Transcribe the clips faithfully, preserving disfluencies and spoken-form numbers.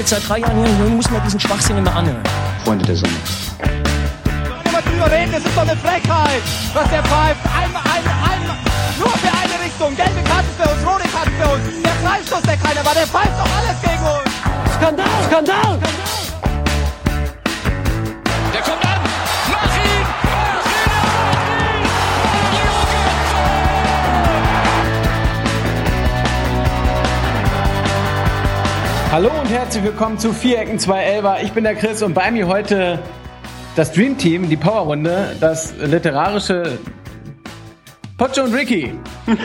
jetzt seit drei Jahren hier und muss mir diesen Schwachsinn immer anhören. Freunde der Sonne. Immer drüber reden, das ist doch eine Frechheit, was der pfeift. Einmal, einmal, einmal, nur für eine Richtung. Gelbe Karten für uns, rote Karten für uns. Der Freistoß, der keiner war, der pfeift doch alles gegen uns. Skandal, Skandal! Der kommt an, mach ihn! Mach ihn! Hallo und herzlich willkommen zu Vierecken zwei Elfer. Ich bin der Chris und bei mir heute das Dream Team, die Powerrunde, das literarische Pocho und Ricky.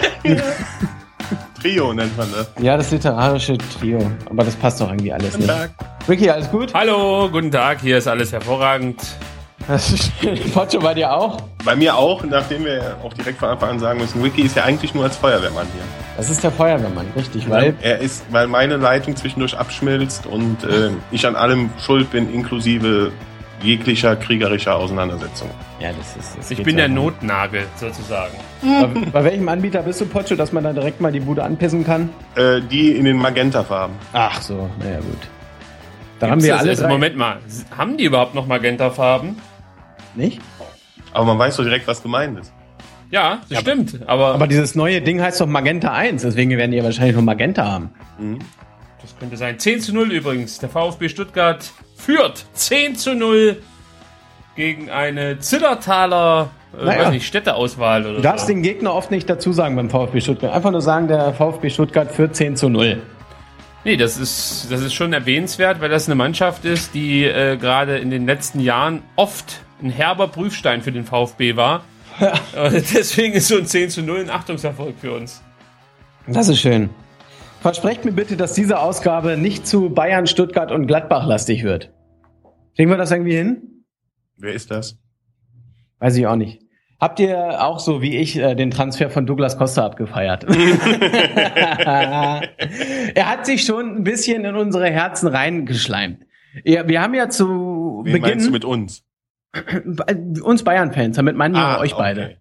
Trio nennt man das. Ja, das literarische Trio. Aber das passt doch irgendwie alles nicht. Guten Tag. Ricky, alles gut? Hallo, guten Tag, hier ist alles hervorragend. Pocho, bei dir auch? Bei mir auch, nachdem wir auch direkt von Anfang an sagen müssen, Ricky ist ja eigentlich nur als Feuerwehrmann hier. Das ist der Feuerwehrmann, richtig, weil... Er ist, weil meine Leitung zwischendurch abschmilzt und äh, ich an allem schuld bin, inklusive jeglicher kriegerischer Auseinandersetzung. Ja, das ist... Das ich bin der Notnagel, sozusagen. Bei, bei welchem Anbieter bist du, Pocho, dass man da direkt mal die Bude anpissen kann? Äh, die in den Magenta-Farben. Ach so, naja gut. Da Gibt's haben wir das alle jetzt? drei... Moment mal, haben die überhaupt noch Magenta-Farben? Nicht? Aber man weiß doch direkt, was gemeint ist. Ja, das ja, stimmt. Aber, aber dieses neue Ding heißt doch Magenta eins, deswegen werden die ja wahrscheinlich noch Magenta haben. Mhm. Das könnte sein. zehn zu null übrigens. Der VfB Stuttgart führt zehn zu null gegen eine Zillertaler äh, naja. weiß nicht, Städteauswahl oder so. Du darfst so. den Gegner oft nicht dazu sagen beim VfB Stuttgart. Einfach nur sagen, der VfB Stuttgart führt zehn zu null. Nee, das ist, das ist schon erwähnenswert, weil das eine Mannschaft ist, die äh, gerade in den letzten Jahren oft ein herber Prüfstein für den VfB war. Ja. Deswegen ist so ein zehn zu null ein Achtungserfolg für uns. Das ist schön. Versprecht mir bitte, dass diese Ausgabe nicht zu Bayern, Stuttgart und Gladbach lastig wird. Kriegen wir das irgendwie hin? Wer ist das? Weiß ich auch nicht. Habt ihr auch so wie ich äh, den Transfer von Douglas Costa abgefeiert? Er hat sich schon ein bisschen in unsere Herzen reingeschleimt. Ja, wir haben ja zu Wen Beginn... meinst du mit uns? Uns Bayern-Fans, damit meinen wir ah, euch okay. beide.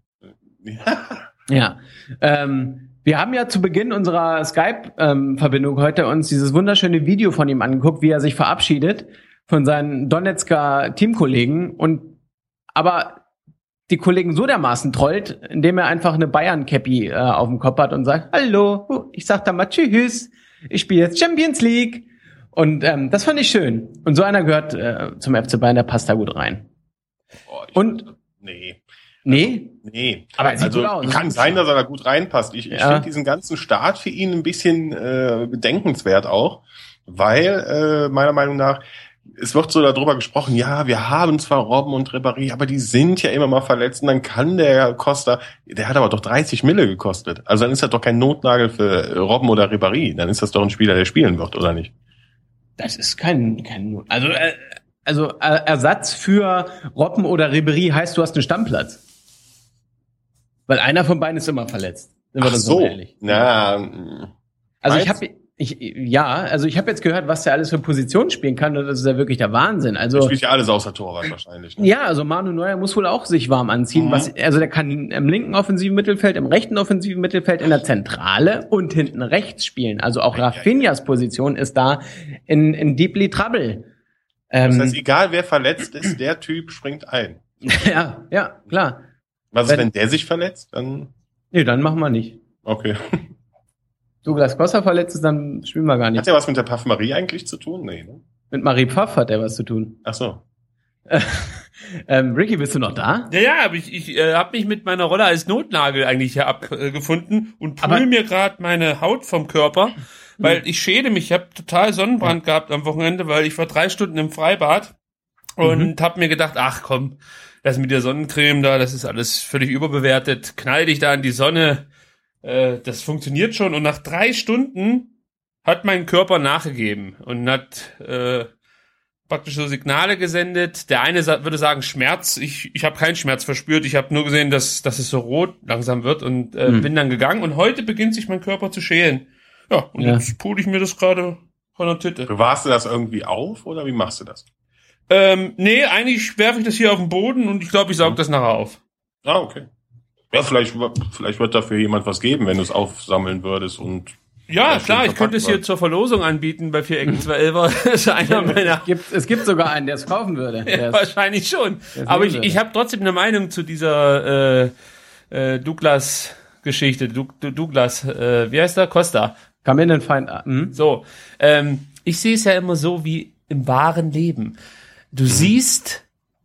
Ja. Ähm, wir haben ja zu Beginn unserer Skype-Verbindung heute uns dieses wunderschöne Video von ihm angeguckt, wie er sich verabschiedet von seinen Donetsker Teamkollegen und aber die Kollegen so dermaßen trollt, indem er einfach eine Bayern-Cappy äh, auf dem Kopf hat und sagt, hallo, ich sag da mal tschüss, ich spiele jetzt Champions League. Und ähm, das fand ich schön. Und so einer gehört äh, zum F C Bayern, der passt da gut rein. Oh, und nee. Nee? Also, nee. Aber es sieht also gut aus. Kann sein, dass er da gut reinpasst. Ich, ich ja. finde diesen ganzen Start für ihn ein bisschen äh, bedenkenswert auch, weil äh, meiner Meinung nach es wird so darüber gesprochen, ja, wir haben zwar Robben und Ribéry, aber die sind ja immer mal verletzt und dann kann der Costa, der hat aber doch dreißig Mille gekostet. Also dann ist das doch kein Notnagel für Robben oder Ribéry. Dann ist das doch ein Spieler, der spielen wird, oder nicht? Das ist kein, kein also äh, also äh, Ersatz für Robben oder Ribéry heißt, du hast einen Stammplatz. Weil einer von beiden ist immer verletzt. Sind wir Ach dann so, ehrlich. na. Also ich habe ich ja, also ich habe jetzt gehört, was der alles für Positionen spielen kann und das ist ja wirklich der Wahnsinn. Also der spielt ja alles außer Torwart wahrscheinlich. Ne? Ja, also Manu Neuer muss wohl auch sich warm anziehen. Mhm. Was, also der kann im linken offensiven Mittelfeld, im rechten offensiven Mittelfeld, in der Zentrale und hinten rechts spielen. Also auch Rafinhas Position ist da in, in Deeply Trouble. Ähm, das heißt, egal wer verletzt ist, der Typ springt ein. Ja, ja, klar. Was ist, wenn, wenn der sich verletzt? Dann nee, dann machen wir nicht. Okay. Douglas Costa verletzt ist, dann spielen wir gar nicht. Hat der was mit der Parfümerie eigentlich zu tun? Nee, ne? Mit Marie Pfaff hat er was zu tun. Ach so. ähm, Ricky, bist du noch da? Ja, ja, aber ich, ich äh, habe mich mit meiner Rolle als Notnagel eigentlich hier abgefunden äh, und pul mir gerade meine Haut vom Körper, weil ich schäde mich. Ich habe total Sonnenbrand ja. gehabt am Wochenende, weil ich war drei Stunden im Freibad und mhm. habe mir gedacht, ach komm, das mit der Sonnencreme da, das ist alles völlig überbewertet. Knall dich da in die Sonne. Das funktioniert schon und nach drei Stunden hat mein Körper nachgegeben und hat äh, praktisch so Signale gesendet. Der eine sa- würde sagen Schmerz, ich ich habe keinen Schmerz verspürt, ich habe nur gesehen, dass dass es so rot langsam wird und äh, hm. bin dann gegangen und heute beginnt sich mein Körper zu schälen. Ja, und ja. jetzt pule ich mir das gerade von der Titte. Bewahrst du das irgendwie auf oder wie machst du das? Ähm, nee, eigentlich werfe ich das hier auf den Boden und ich glaube, ich saug hm. das nachher auf. Ah, okay. Ja, vielleicht, vielleicht wird dafür jemand was geben, wenn du es aufsammeln würdest und Ja, klar, ich könnte es hier zur Verlosung anbieten bei Vierecken zwölfer. Das ist einer meiner. Es gibt, es gibt sogar einen, der es kaufen würde. Ja, wahrscheinlich schon. Aber ich, ich habe trotzdem eine Meinung zu dieser äh, äh, Douglas-Geschichte. Du, du, Douglas, äh, wie heißt der? Costa. Kam in den Feind. Hm? So, ähm, ich sehe es ja immer so wie im wahren Leben. Du mhm. siehst,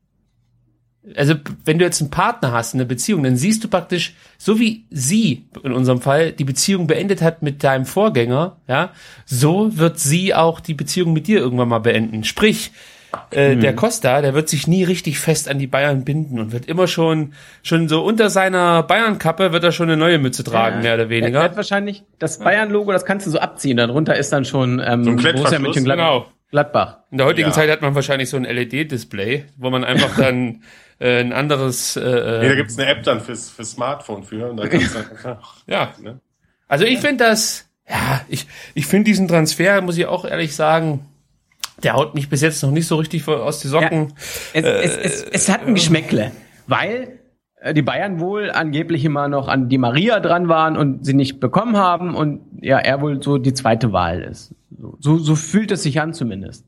also wenn du jetzt einen Partner hast, eine Beziehung, dann siehst du praktisch, so wie sie in unserem Fall die Beziehung beendet hat mit deinem Vorgänger, ja, so wird sie auch die Beziehung mit dir irgendwann mal beenden. Sprich, äh, mhm. der Costa, der wird sich nie richtig fest an die Bayern binden und wird immer schon, schon so unter seiner Bayern-Kappe wird er schon eine neue Mütze tragen, ja, mehr oder weniger. Er hat wahrscheinlich das Bayern-Logo, das kannst du so abziehen, darunter ist dann schon ähm, so ein Borussia Mönchengladbach. Genau. Gladbach. In der heutigen Ja. Zeit hat man wahrscheinlich so ein L E D-Display, wo man einfach dann äh, ein anderes... Äh, Nee, da gibt's eine App dann fürs, fürs Smartphone für. Und dann kannst du dann, ja, ne? also ich finde das... Ja, ich, ich finde diesen Transfer, muss ich auch ehrlich sagen, der haut mich bis jetzt noch nicht so richtig aus die Socken. Ja, es, äh, es, es, es hat ein Geschmäckle, weil äh, die Bayern wohl angeblich immer noch an die Maria dran waren und sie nicht bekommen haben und ja, er wohl so die zweite Wahl ist. So, so, so fühlt es sich an zumindest.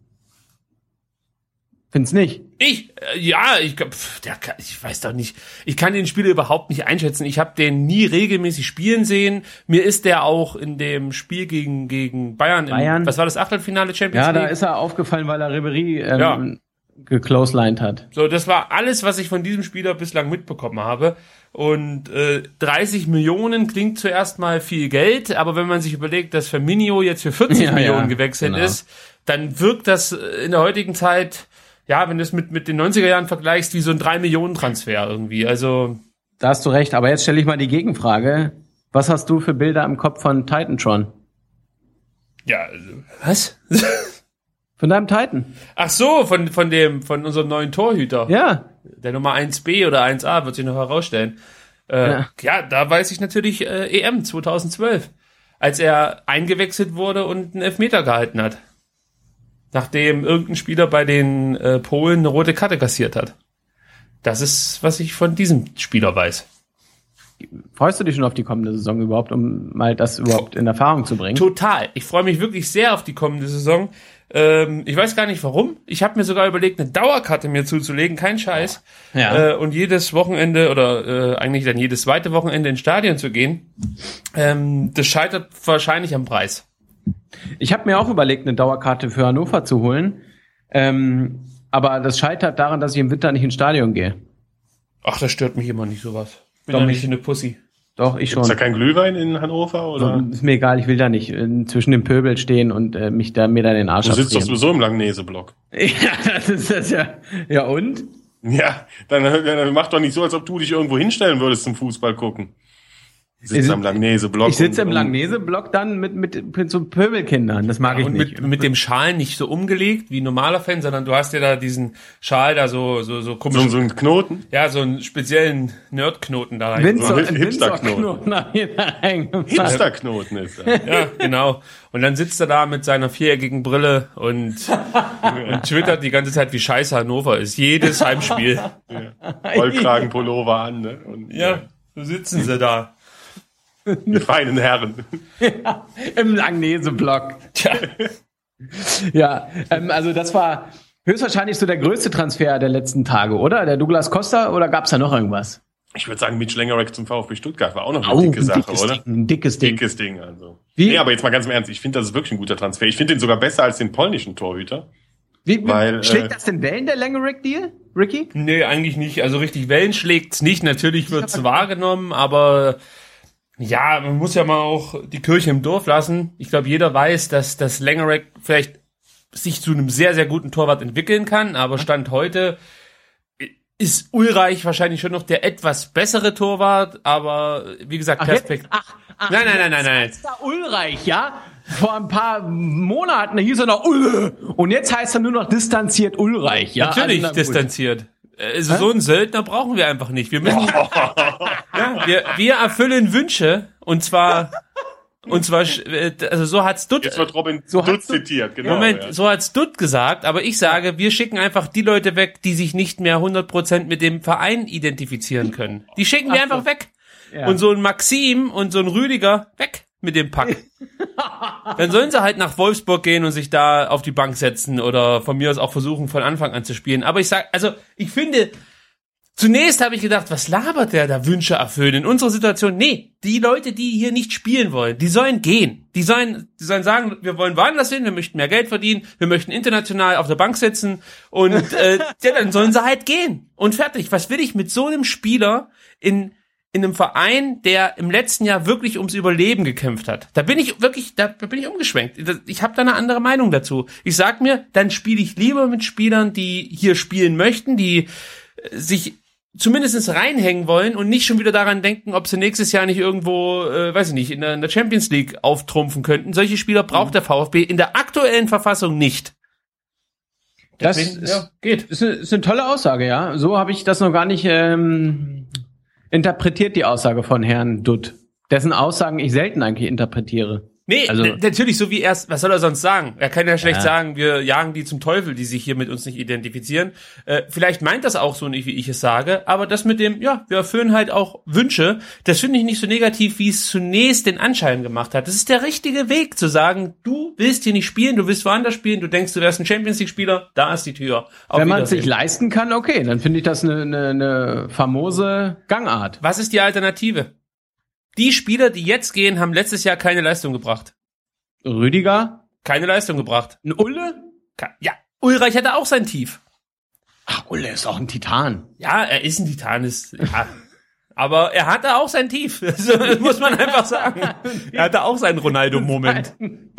Find's nicht? Ich, äh, ja, ich, pf, der, kann- ich weiß doch nicht. Ich kann den Spieler überhaupt nicht einschätzen. Ich habe den nie regelmäßig spielen sehen. Mir ist der auch in dem Spiel gegen gegen Bayern, Bayern. Im, was war das Achtelfinale Champions Ja, League? da ist er aufgefallen, weil er Ribéry ähm, Ja. gecloselined hat. So, das war alles, was ich von diesem Spieler bislang mitbekommen habe. Und äh, dreißig Millionen klingt zuerst mal viel Geld, aber wenn man sich überlegt, dass Firmino jetzt für vierzig Ja, Millionen ja, gewechselt genau. ist, dann wirkt das in der heutigen Zeit, ja, wenn du es mit mit den neunziger Jahren vergleichst, wie so ein drei Millionen Transfer irgendwie. Also Da hast du recht, aber jetzt stelle ich mal die Gegenfrage. Was hast du für Bilder im Kopf von Titantron? ja, also, was? Von deinem Titan? Ach so, von von dem von unserem neuen Torhüter. Ja. Der Nummer eins B oder eins A wird sich noch herausstellen. Äh, ja. Ja. ja, da weiß ich natürlich äh, E M zweitausendzwölf, als er eingewechselt wurde und einen Elfmeter gehalten hat. Nachdem irgendein Spieler bei den äh, Polen eine rote Karte kassiert hat. Das ist, was ich von diesem Spieler weiß. Freust du dich schon auf die kommende Saison überhaupt, um mal das überhaupt in Erfahrung zu bringen? Total. Ich freue mich wirklich sehr auf die kommende Saison. Ähm, ich weiß gar nicht warum. Ich habe mir sogar überlegt, eine Dauerkarte mir zuzulegen, kein Scheiß. Ja. Äh, und jedes Wochenende oder äh, eigentlich dann jedes zweite Wochenende ins Stadion zu gehen. Ähm, das scheitert wahrscheinlich am Preis. Ich habe mir auch überlegt, eine Dauerkarte für Hannover zu holen. Ähm, aber das scheitert daran, dass ich im Winter nicht ins Stadion gehe. Ach, das stört mich immer nicht sowas. Bin Doch ja nicht. nicht eine Pussy. Doch, ich Ist da schon. kein Glühwein in Hannover? Oder? Ist mir egal, ich will da nicht äh, zwischen dem Pöbel stehen und äh, mich da mir da den Arsch Du sitzt doch abfrieren. sowieso im Langnese-Block. Ja, das ist das ja. Ja und? Ja, dann, dann mach doch nicht so, als ob du dich irgendwo hinstellen würdest zum Fußball gucken. Sitzt Ich- am Langnese-Block. Ich sitze im und- Langnese-Block dann mit, mit, mit so Pöbelkindern. Das mag ich Und nicht. mit, mit dem Schal nicht so umgelegt wie ein normaler Fan, sondern du hast ja da diesen Schal da so, so, so komisch. So, so ein Knoten. Ja, so einen speziellen Nerdknoten da rein. Windsor, Hip- ein Hipster-Knoten. Windsor-Knoten hab ich da reingemacht. Hipster-Knoten ist er. Ja, genau. Und dann sitzt er da mit seiner viereckigen Brille und, und twittert die ganze Zeit, wie scheiße Hannover ist. Jedes Heimspiel. Vollkragenpullover an, ne? Und, Ja, so sitzen sie da. Die feinen Herren. Im Langnese-Block. Tja, Ja, ähm, also das war höchstwahrscheinlich so der größte Transfer der letzten Tage, oder? Der Douglas Costa, oder gab's da noch irgendwas? Ich würde sagen, Mitch Langerack zum VfB Stuttgart war auch noch eine dicke ein Sache, dickes oder? Ding, ein dickes Ding. Dickes Ding, also. Wie? Nee, aber jetzt mal ganz im Ernst, ich finde, das ist wirklich ein guter Transfer. Ich finde den sogar besser als den polnischen Torhüter. Wie, wie Weil, schlägt äh, das denn Wellen, der Langerack-Deal, Ricky? nee, eigentlich nicht. Also richtig Wellen schlägt's nicht. Natürlich wird's wahrgenommen, aber ja, man muss ja mal auch die Kirche im Dorf lassen. Ich glaube, jeder weiß, dass das Langerack vielleicht sich zu einem sehr, sehr guten Torwart entwickeln kann, aber Stand heute ist Ulreich wahrscheinlich schon noch der etwas bessere Torwart, aber wie gesagt, Perspekt- Ach, ach, Nein, nein, nein, nein, jetzt nein. heißt er Ulreich, ja? Vor ein paar Monaten hieß er noch Ulle. Und jetzt heißt er nur noch distanziert Ulreich, ja? Natürlich Also, na gut. distanziert. Also so einen Söldner brauchen wir einfach nicht. Wir müssen, ja, wir, wir erfüllen Wünsche und zwar, und zwar, also so hat's Dutt, Jetzt wird Robin So Dutt hast du- zitiert, genau. Moment, ja. so hat's Dutt gesagt, aber ich sage, wir schicken einfach die Leute weg, die sich nicht mehr hundert Prozent mit dem Verein identifizieren können. Die schicken wir Ach so. einfach weg. Ja. Und so ein Maxim und so ein Rüdiger, weg mit dem Pack. dann sollen sie halt nach Wolfsburg gehen und sich da auf die Bank setzen oder von mir aus auch versuchen, von Anfang an zu spielen. Aber ich sag, also ich finde, zunächst habe ich gedacht, was labert der da, Wünsche erfüllen? In unserer Situation, nee, die Leute, die hier nicht spielen wollen, die sollen gehen. Die sollen, die sollen sagen, wir wollen woanders hin, wir möchten mehr Geld verdienen, wir möchten international auf der Bank sitzen und äh, ja, dann sollen sie halt gehen. Und fertig. Was will ich mit so einem Spieler in in einem Verein, der im letzten Jahr wirklich ums Überleben gekämpft hat? Da bin ich wirklich, da bin ich umgeschwenkt. Ich habe da eine andere Meinung dazu. Ich sag mir, dann spiele ich lieber mit Spielern, die hier spielen möchten, die sich zumindest reinhängen wollen und nicht schon wieder daran denken, ob sie nächstes Jahr nicht irgendwo, äh, weiß ich nicht, in der, in der Champions League auftrumpfen könnten. Solche Spieler braucht mhm. der VfB in der aktuellen Verfassung nicht. Das Deswegen, ist, ja, geht. Ist, eine, ist eine tolle Aussage, ja. So habe ich das noch gar nicht ähm, interpretiert, die Aussage von Herrn Dutt. Dessen Aussagen ich selten eigentlich interpretiere. Nee, also, n- natürlich, so wie erst, was soll er sonst sagen? Er kann ja schlecht ja. sagen, wir jagen die zum Teufel, die sich hier mit uns nicht identifizieren. Äh, vielleicht meint das auch so nicht, wie ich es sage, aber das mit dem, ja, wir erfüllen halt auch Wünsche, das finde ich nicht so negativ, wie es zunächst den Anschein gemacht hat. Das ist der richtige Weg, zu sagen, du willst hier nicht spielen, du willst woanders spielen, du denkst, du wärst ein Champions-League-Spieler, da ist die Tür. Auf Wenn man es sich leisten kann, okay, dann finde ich das eine, eine, eine famose Gangart. Was ist die Alternative? Die Spieler, die jetzt gehen, haben letztes Jahr keine Leistung gebracht. Rüdiger? Keine Leistung gebracht. Ein Ulle? Ja, Ulreich hatte auch sein Tief. Ach, Ulle ist auch ein Titan. Ja, er ist ein Titan, ist, ja. Aber er hatte auch sein Tief. Das muss man einfach sagen. Er hatte auch seinen Ronaldo-Moment.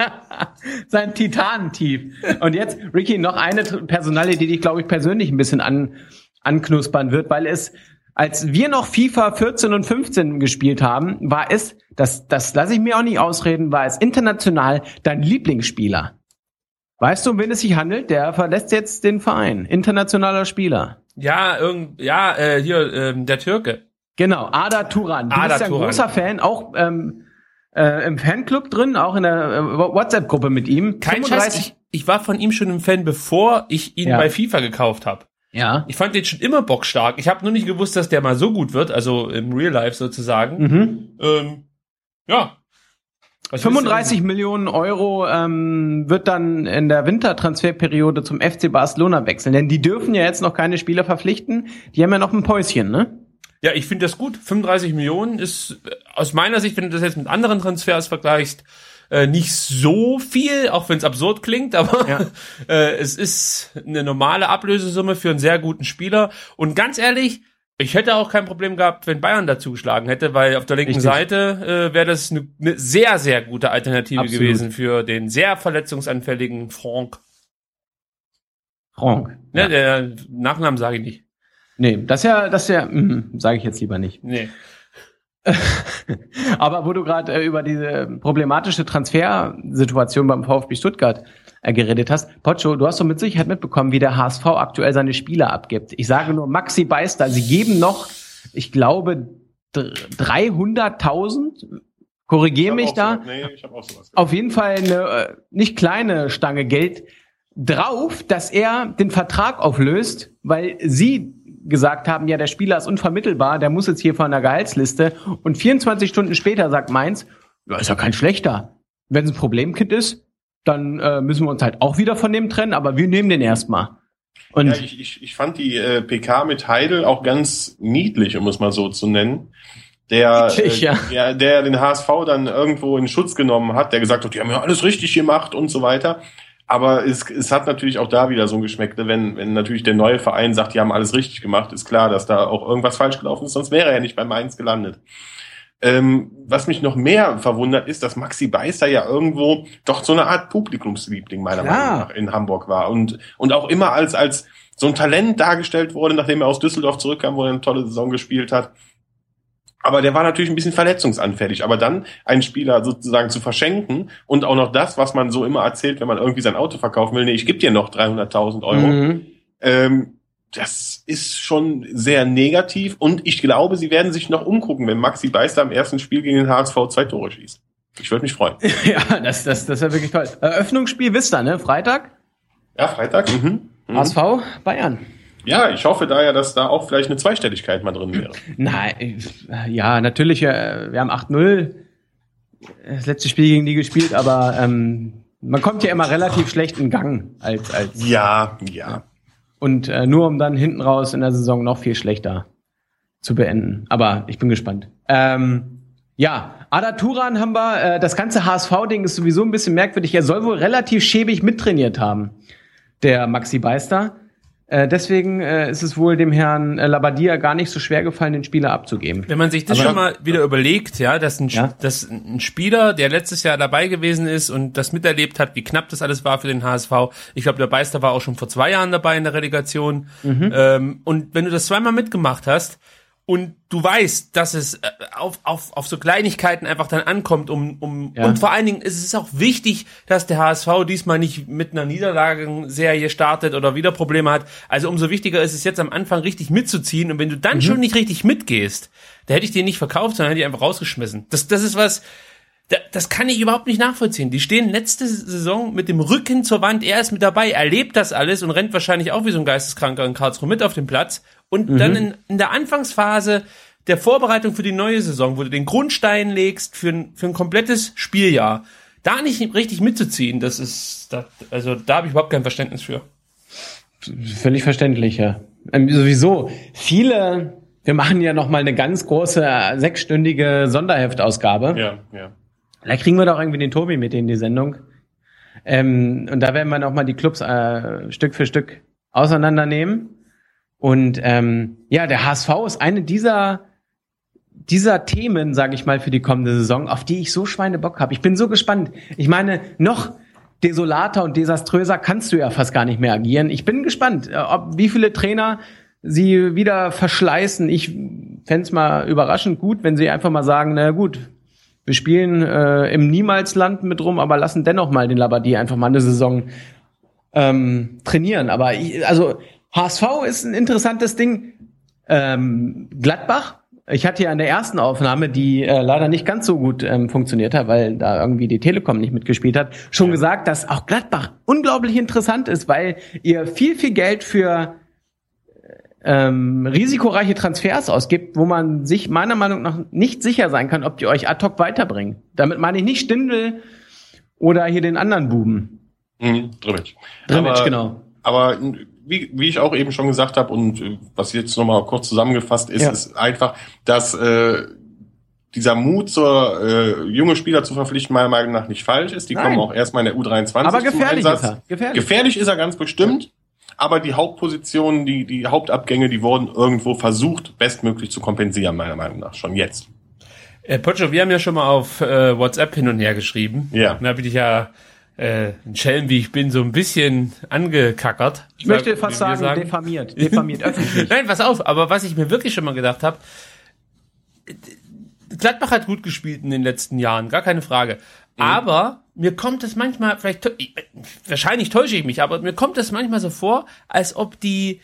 Sein Titan-Tief. Und jetzt, Ricky, noch eine Personalie, die dich, glaube ich, persönlich ein bisschen an, anknuspern wird, weil es als wir noch FIFA vierzehn und fünfzehn gespielt haben, war es, das, das lasse ich mir auch nicht ausreden, war es international dein Lieblingsspieler. Weißt du, um wen es sich handelt? Der verlässt jetzt den Verein. Internationaler Spieler. Ja, irgend, ja, äh, hier, ähm, der Türke. Genau, Arda Turan. Du Arda bist ja ein Turan. großer Fan, auch ähm, äh, im Fanclub drin, auch in der äh, WhatsApp-Gruppe mit ihm. Kein Scheiß, ich, ich war von ihm schon ein Fan, bevor ich ihn Ja. bei FIFA gekauft habe. Ja. Ich fand den schon immer bockstark. Ich habe nur nicht gewusst, dass der mal so gut wird, also im Real Life sozusagen. Mhm. Ähm, ja. Was fünfunddreißig Millionen Euro ähm, wird dann in der Wintertransferperiode zum F C Barcelona wechseln, denn die dürfen ja jetzt noch keine Spieler verpflichten. Die haben ja noch ein Päuschen, ne? Ja, ich finde das gut. fünfunddreißig Millionen ist äh, aus meiner Sicht, wenn du das jetzt mit anderen Transfers vergleichst, äh, nicht so viel, auch wenn es absurd klingt, aber Ja. äh, es ist eine normale Ablösesumme für einen sehr guten Spieler. Und ganz ehrlich, ich hätte auch kein Problem gehabt, wenn Bayern dazu geschlagen hätte, weil auf der linken Richtig. Seite äh, wäre das eine ne sehr, sehr gute Alternative Absolut. gewesen für den sehr verletzungsanfälligen Franck. Franck. Ne, Ja. der Nachnamen sage ich nicht. Nee, das ist ja, das ist ja, mm, sage ich jetzt lieber nicht. Nee. Aber wo du gerade äh, über diese problematische Transfersituation beim VfB Stuttgart äh, geredet hast, Pocho, du hast doch mit Sicherheit mitbekommen, wie der H S V aktuell seine Spieler abgibt. Ich sage nur Maxi Beister, sie geben noch, ich glaube, dreihunderttausend, korrigiere mich da, sowas, nee, ich hab auch sowas auf jeden Fall eine äh, nicht kleine Stange Geld drauf, dass er den Vertrag auflöst, weil sie gesagt haben, ja, der Spieler ist unvermittelbar, der muss jetzt hier von der Gehaltsliste. Und vierundzwanzig Stunden später sagt Mainz, ja, ist ja kein schlechter. Wenn es ein Problemkind ist, dann äh, müssen wir uns halt auch wieder von dem trennen, aber wir nehmen den erstmal. Und ja, ich, ich, ich fand die äh, P K mit Heidel auch ganz niedlich, um es mal so zu nennen. Der, Niedlich, äh, ja. der, der den H S V dann irgendwo in Schutz genommen hat, der gesagt hat, die haben ja alles richtig gemacht und so weiter. Aber es, es hat natürlich auch da wieder so ein Geschmäckle, wenn, wenn natürlich der neue Verein sagt, die haben alles richtig gemacht, ist klar, dass da auch irgendwas falsch gelaufen ist, sonst wäre er ja nicht bei Mainz gelandet. Ähm, was mich noch mehr verwundert, ist, dass Maxi Beister ja irgendwo doch so eine Art Publikumsliebling meiner Klar. Meinung nach in Hamburg war und, und auch immer als, als so ein Talent dargestellt wurde, nachdem er aus Düsseldorf zurückkam, wo er eine tolle Saison gespielt hat. Aber der war natürlich ein bisschen verletzungsanfällig. Aber dann einen Spieler sozusagen zu verschenken und auch noch das, was man so immer erzählt, wenn man irgendwie sein Auto verkaufen will, nee, ich gebe dir noch dreihunderttausend Euro, Mhm. ähm, das ist schon sehr negativ. Und ich glaube, sie werden sich noch umgucken, wenn Maxi Beister im ersten Spiel gegen den H S V zwei Tore schießt. Ich würde mich freuen. ja, das, das, das wäre wirklich toll. Eröffnungsspiel wisst ihr, ne? Freitag? Ja, Freitag. Mhm. Mhm. H S V, Bayern. Ja, ich hoffe da ja, dass da auch vielleicht eine Zweistelligkeit mal drin wäre. Nein, ja, natürlich, äh, wir haben acht null das letzte Spiel gegen die gespielt, aber ähm, man kommt ja immer relativ schlecht in Gang als als ja, ja. Und äh, nur um dann hinten raus in der Saison noch viel schlechter zu beenden. Aber ich bin gespannt. Ähm, ja, Ada Turan haben wir, äh, das ganze H S V-Ding ist sowieso ein bisschen merkwürdig. Er soll wohl relativ schäbig mittrainiert haben, der Maxi Beister. Äh, deswegen äh, ist es wohl dem Herrn äh, Labbadia gar nicht so schwer gefallen, den Spieler abzugeben. Wenn man sich das Aber, schon mal wieder überlegt, ja, dass ein, ja? dass ein Spieler, der letztes Jahr dabei gewesen ist und das miterlebt hat, wie knapp das alles war für den H S V. Ich glaube, der Beister war auch schon vor zwei Jahren dabei in der Relegation. Mhm. Ähm, und wenn du das zweimal mitgemacht hast, und du weißt, dass es auf, auf, auf so Kleinigkeiten einfach dann ankommt, um, um, ja. und vor allen Dingen ist es auch wichtig, dass der H S V diesmal nicht mit einer Niederlagenserie startet oder wieder Probleme hat. Also umso wichtiger ist es jetzt am Anfang richtig mitzuziehen, und wenn du dann mhm. schon nicht richtig mitgehst, da hätte ich den nicht verkauft, sondern hätte ich einfach rausgeschmissen. Das, das ist was, das kann ich überhaupt nicht nachvollziehen. Die stehen letzte Saison mit dem Rücken zur Wand, er ist mit dabei, erlebt das alles und rennt wahrscheinlich auch wie so ein Geisteskranker in Karlsruhe mit auf den Platz. Und mhm. dann in, in der Anfangsphase der Vorbereitung für die neue Saison, wo du den Grundstein legst für ein, für ein komplettes Spieljahr, da nicht richtig mitzuziehen, das ist, das, also da habe ich überhaupt kein Verständnis für. Völlig verständlich, ja. Ähm, sowieso, viele, wir machen ja noch mal eine ganz große äh, sechsstündige Sonderheftausgabe. Ja, ja. Da kriegen wir doch irgendwie den Tobi mit in die Sendung. Ähm, und da werden wir noch mal die Clubs äh, Stück für Stück auseinandernehmen. Und ähm, ja, der H S V ist eine dieser dieser Themen, sage ich mal, für die kommende Saison, auf die ich so Schweinebock habe. Ich bin so gespannt. Ich meine, noch desolater und desaströser kannst du ja fast gar nicht mehr agieren. Ich bin gespannt, ob wie viele Trainer sie wieder verschleißen. Ich fänd's mal überraschend gut, wenn sie einfach mal sagen, na gut, wir spielen äh, im Niemalsland mit rum, aber lassen dennoch mal den Labbadia einfach mal eine Saison ähm, trainieren. Aber ich, also H S V ist ein interessantes Ding. Ähm, Gladbach, ich hatte ja in der ersten Aufnahme, die äh, leider nicht ganz so gut ähm, funktioniert hat, weil da irgendwie die Telekom nicht mitgespielt hat, schon ja. gesagt, dass auch Gladbach unglaublich interessant ist, weil ihr viel, viel Geld für ähm, risikoreiche Transfers ausgibt, wo man sich meiner Meinung nach nicht sicher sein kann, ob die euch ad hoc weiterbringen. Damit meine ich nicht Stindl oder hier den anderen Buben. Mhm, Drimmitsch. Drimmitsch, genau. Aber wie, wie ich auch eben schon gesagt habe und äh, was jetzt nochmal kurz zusammengefasst ist, ja. ist einfach, dass äh, dieser Mut, zur äh, junge Spieler zu verpflichten, meiner Meinung nach nicht falsch ist. Die Nein. kommen auch erstmal in der U dreiundzwanzig aber gefährlich zum Einsatz. Ist er. Gefährlich. gefährlich ist er ganz bestimmt, aber die Hauptpositionen, die die Hauptabgänge, die wurden irgendwo versucht, bestmöglich zu kompensieren, meiner Meinung nach, schon jetzt. Äh, Pocho, wir haben ja schon mal auf äh, WhatsApp hin und her geschrieben. Ja. Und da bin ich ja Äh, ein Schelm, wie ich bin, so ein bisschen angekackert. Ich möchte sag, fast sagen, sagen, diffamiert. Diffamiert öffentlich. Nein, pass auf, aber was ich mir wirklich schon mal gedacht habe, Gladbach hat gut gespielt in den letzten Jahren, gar keine Frage. Mhm. Aber mir kommt es manchmal, vielleicht, wahrscheinlich täusche ich mich, aber mir kommt es manchmal so vor, als ob die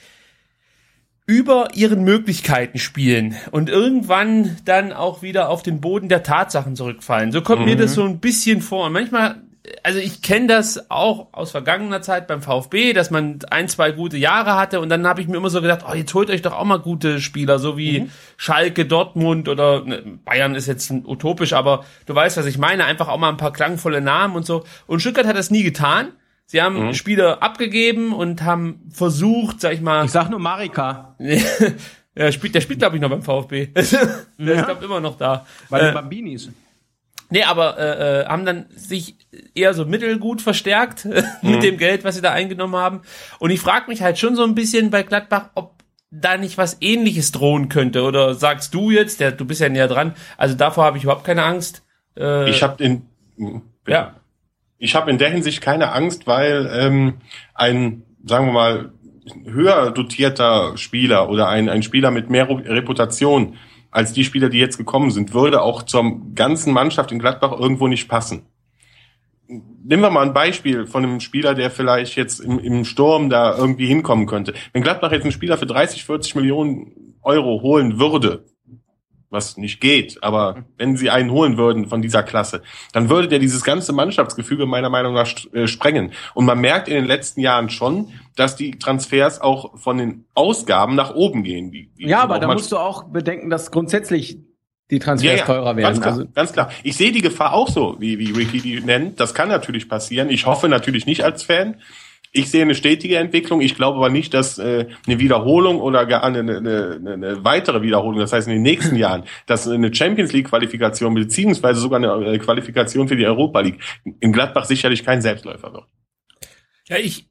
über ihren Möglichkeiten spielen und irgendwann dann auch wieder auf den Boden der Tatsachen zurückfallen. So kommt mhm. mir das so ein bisschen vor. Und manchmal, also ich kenne das auch aus vergangener Zeit beim VfB, dass man ein, zwei gute Jahre hatte und dann habe ich mir immer so gedacht, oh, jetzt holt euch doch auch mal gute Spieler, so wie mhm. Schalke, Dortmund oder ne, Bayern ist jetzt utopisch, aber du weißt, was ich meine, einfach auch mal ein paar klangvolle Namen und so. Und Stuttgart hat das nie getan. Sie haben mhm. Spieler abgegeben und haben versucht, sag ich mal... Ich sag nur Marika. der spielt, der spielt glaube ich noch beim VfB. der ja. ist glaube immer noch da. Bei den äh, Bambinis. Nee, aber äh, haben dann sich eher so mittelgut verstärkt mit mhm. dem Geld, was sie da eingenommen haben. Und ich frage mich halt schon so ein bisschen bei Gladbach, ob da nicht was Ähnliches drohen könnte. Oder sagst du jetzt, der, du bist ja näher dran, also davor habe ich überhaupt keine Angst. Äh, ich habe in... Bitte. Ja. Ich habe in der Hinsicht keine Angst, weil ähm, ein, sagen wir mal, höher dotierter Spieler oder ein, ein Spieler mit mehr Reputation als die Spieler, die jetzt gekommen sind, würde auch zur ganzen Mannschaft in Gladbach irgendwo nicht passen. Nehmen wir mal ein Beispiel von einem Spieler, der vielleicht jetzt im, im Sturm da irgendwie hinkommen könnte. Wenn Gladbach jetzt einen Spieler für dreißig, vierzig Millionen Euro holen würde, was nicht geht, aber wenn sie einen holen würden von dieser Klasse, dann würde der dieses ganze Mannschaftsgefüge meiner Meinung nach äh, sprengen. Und man merkt in den letzten Jahren schon, dass die Transfers auch von den Ausgaben nach oben gehen. Die, die ja, aber da musst du auch bedenken, dass grundsätzlich die Transfers ja, ja, teurer werden. Ganz klar, also, ganz klar. Ich sehe die Gefahr auch so, wie, wie Ricky die nennt. Das kann natürlich passieren. Ich hoffe natürlich nicht als Fan. Ich sehe eine stetige Entwicklung. Ich glaube aber nicht, dass äh, eine Wiederholung oder gar eine, eine, eine, eine weitere Wiederholung, das heißt in den nächsten Jahren, dass eine Champions League Qualifikation beziehungsweise sogar eine Qualifikation für die Europa League in Gladbach sicherlich kein Selbstläufer wird. Ja, ich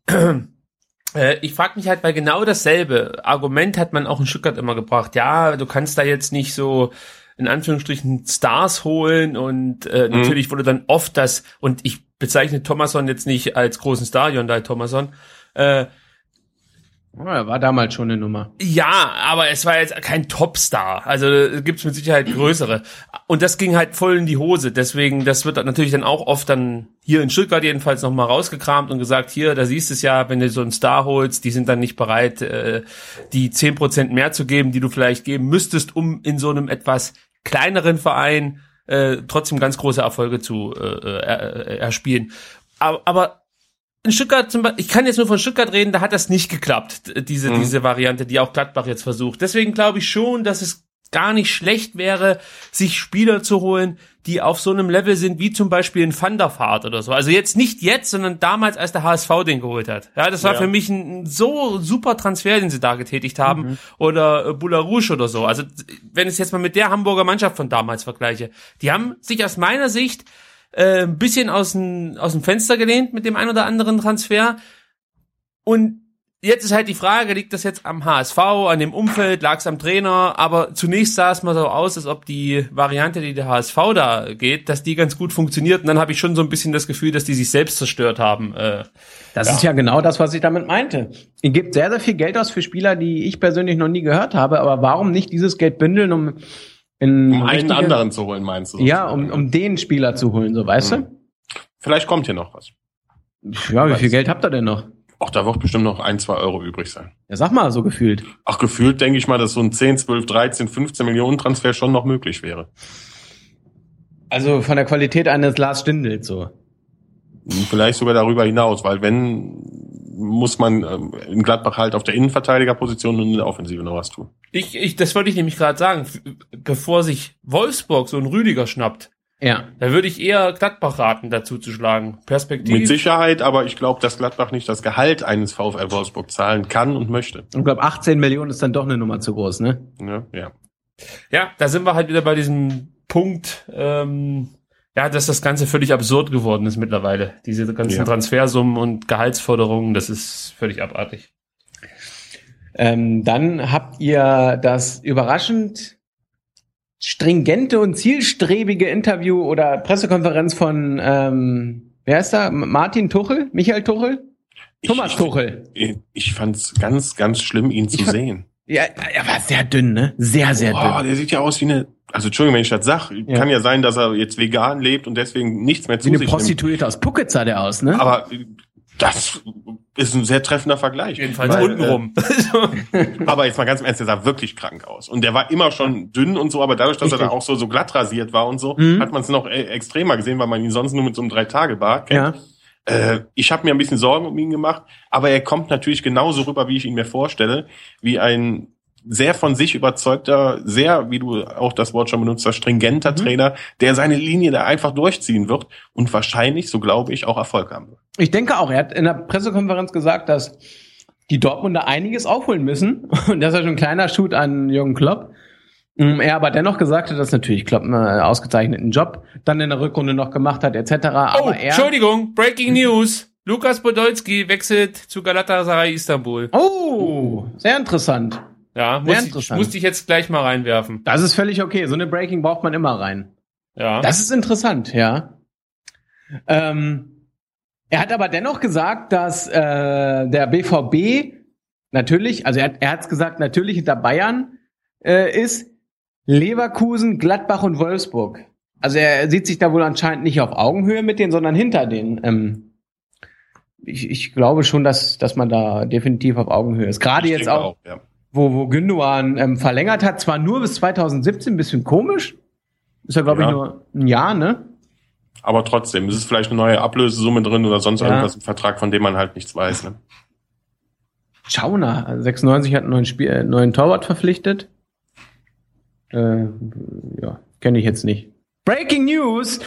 äh, ich frage mich halt, weil genau dasselbe Argument hat man auch in Stuttgart immer gebracht. Ja, du kannst da jetzt nicht so in Anführungsstrichen Stars holen und äh, mhm. natürlich wurde dann oft das, und ich bezeichne Thomasson jetzt nicht als großen Star, Hyundai Thomasson, äh, oh, er war damals schon eine Nummer. Ja, aber es war jetzt kein Topstar. Also gibt's mit Sicherheit größere. Und das ging halt voll in die Hose. Deswegen, das wird natürlich dann auch oft dann hier in Stuttgart jedenfalls nochmal rausgekramt und gesagt, hier, da siehst du es ja, wenn du so einen Star holst, die sind dann nicht bereit, äh, die zehn Prozent mehr zu geben, die du vielleicht geben müsstest, um in so einem etwas kleineren Verein äh, trotzdem ganz große Erfolge zu äh, er, erspielen. Aber, aber in Stuttgart zum Beispiel, ich kann jetzt nur von Stuttgart reden, da hat das nicht geklappt, diese mhm. diese Variante, die auch Gladbach jetzt versucht. Deswegen glaube ich schon, dass es gar nicht schlecht wäre, sich Spieler zu holen, die auf so einem Level sind, wie zum Beispiel ein Van der Vaart oder so. Also jetzt nicht jetzt, sondern damals, als der H S V den geholt hat. Ja, das war ja. für mich ein so super Transfer, den sie da getätigt haben. Mhm. Oder äh, Boularouche oder so. Also wenn ich es jetzt mal mit der Hamburger Mannschaft von damals vergleiche, die haben sich aus meiner Sicht äh, ein bisschen aus dem aus dem Fenster gelehnt mit dem ein oder anderen Transfer. Und jetzt ist halt die Frage, liegt das jetzt am H S V, an dem Umfeld, lag es am Trainer? Aber zunächst sah es mal so aus, als ob die Variante, die der H S V da geht, dass die ganz gut funktioniert. Und dann habe ich schon so ein bisschen das Gefühl, dass die sich selbst zerstört haben. Äh, das ja. ist ja genau das, was ich damit meinte. Ihr gebt sehr, sehr viel Geld aus für Spieler, die ich persönlich noch nie gehört habe. Aber warum nicht dieses Geld bündeln, um in um einen anderen zu holen, meinst du? Ja, um, um den Spieler zu holen, so weißt mhm. du? Vielleicht kommt hier noch was. Ja, wie viel Geld habt ihr denn noch? Ach, da wird bestimmt noch ein, zwei Euro übrig sein. Ja, sag mal, so gefühlt. Ach, gefühlt denke ich mal, dass so ein zehn, zwölf, dreizehn, fünfzehn Millionen Transfer schon noch möglich wäre. Also von der Qualität eines Lars Stindl so. Vielleicht sogar darüber hinaus, weil wenn, muss man in Gladbach halt auf der Innenverteidigerposition und in der Offensive noch was tun. Ich, ich, das wollte ich nämlich gerade sagen. Bevor sich Wolfsburg so einen Rüdiger schnappt, ja, da würde ich eher Gladbach raten, dazu zu schlagen. Perspektiv. Mit Sicherheit, aber ich glaube, dass Gladbach nicht das Gehalt eines VfL Wolfsburg zahlen kann und möchte. Ich glaube, achtzehn Millionen ist dann doch eine Nummer zu groß, ne? Ja, ja. Ja, da sind wir halt wieder bei diesem Punkt, ähm, ja, dass das Ganze völlig absurd geworden ist mittlerweile. Diese ganzen ja. Transfersummen und Gehaltsforderungen, das ist völlig abartig. Ähm, dann habt ihr das überraschend stringente und zielstrebige Interview oder Pressekonferenz von, ähm, wer heißt da? Martin Tuchel? Michael Tuchel? Thomas ich, Tuchel. Ich, ich fand's ganz, ganz schlimm, ihn zu fand, sehen. Ja, er war sehr dünn, ne? Sehr, sehr Boah, dünn. Der sieht ja aus wie eine, also Entschuldigung, wenn ich das sag, ja. kann ja sein, dass er jetzt vegan lebt und deswegen nichts mehr zu wie sich eine Prostituierte nimmt. Aus Puckett sah der aus, ne? Aber das ist ein sehr treffender Vergleich. Jedenfalls weil, untenrum. Äh, aber jetzt mal ganz im Ernst, der sah wirklich krank aus. Und der war immer schon dünn und so, aber dadurch, dass Richtig. er da auch so, so glatt rasiert war und so, mhm. hat man es noch e- extremer gesehen, weil man ihn sonst nur mit so einem Drei-Tage-Bart kennt. Ja. Äh, ich habe mir ein bisschen Sorgen um ihn gemacht, aber er kommt natürlich genauso rüber, wie ich ihn mir vorstelle, wie ein sehr von sich überzeugter, sehr, wie du auch das Wort schon benutzt hast, stringenter mhm. Trainer, der seine Linie da einfach durchziehen wird und wahrscheinlich, so glaube ich, auch Erfolg haben wird. Ich denke auch. Er hat in der Pressekonferenz gesagt, dass die Dortmunder einiges aufholen müssen und das ist ja schon ein kleiner Shoot an Jürgen Klopp. Er aber dennoch gesagt hat, dass natürlich Klopp einen ausgezeichneten Job dann in der Rückrunde noch gemacht hat, et cetera. Oh, aber er Entschuldigung, Breaking News. Lukas Podolski wechselt zu Galatasaray Istanbul. Oh, sehr interessant. Ja, muss ich, musste ich jetzt gleich mal reinwerfen. Das ist völlig okay. So eine Breaking braucht man immer rein. Ja. Das ist interessant, ja. Ähm, er hat aber dennoch gesagt, dass äh, der B V B natürlich, also er, er hat es gesagt, natürlich hinter Bayern äh, ist, Leverkusen, Gladbach und Wolfsburg. Also er sieht sich da wohl anscheinend nicht auf Augenhöhe mit denen, sondern hinter denen. Ähm, ich, ich glaube schon, dass, dass man da definitiv auf Augenhöhe ist. Gerade ich jetzt auch. auch ja. Wo, wo Gündogan ähm, verlängert hat, zwar nur bis zwanzig siebzehn, ein bisschen komisch. Ist ja, glaube ja. ich, nur ein Jahr, ne? Aber trotzdem, es ist vielleicht eine neue Ablösesumme drin oder sonst ja. irgendwas im Vertrag, von dem man halt nichts weiß, ne? Schauner, sechsundneunzig hat einen neuen, Spiel, äh, neuen Torwart verpflichtet. Äh, ja. kenne ich jetzt nicht. Breaking News!